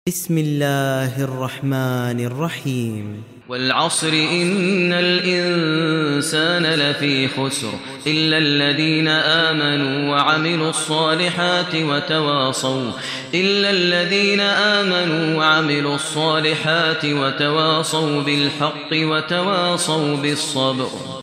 بسم الله الرحمن الرحيم. والعصر إن الإنسان لفي خسر إلا الذين آمنوا وعملوا الصالحات وتواصوا بالحق وتواصوا بالصبر.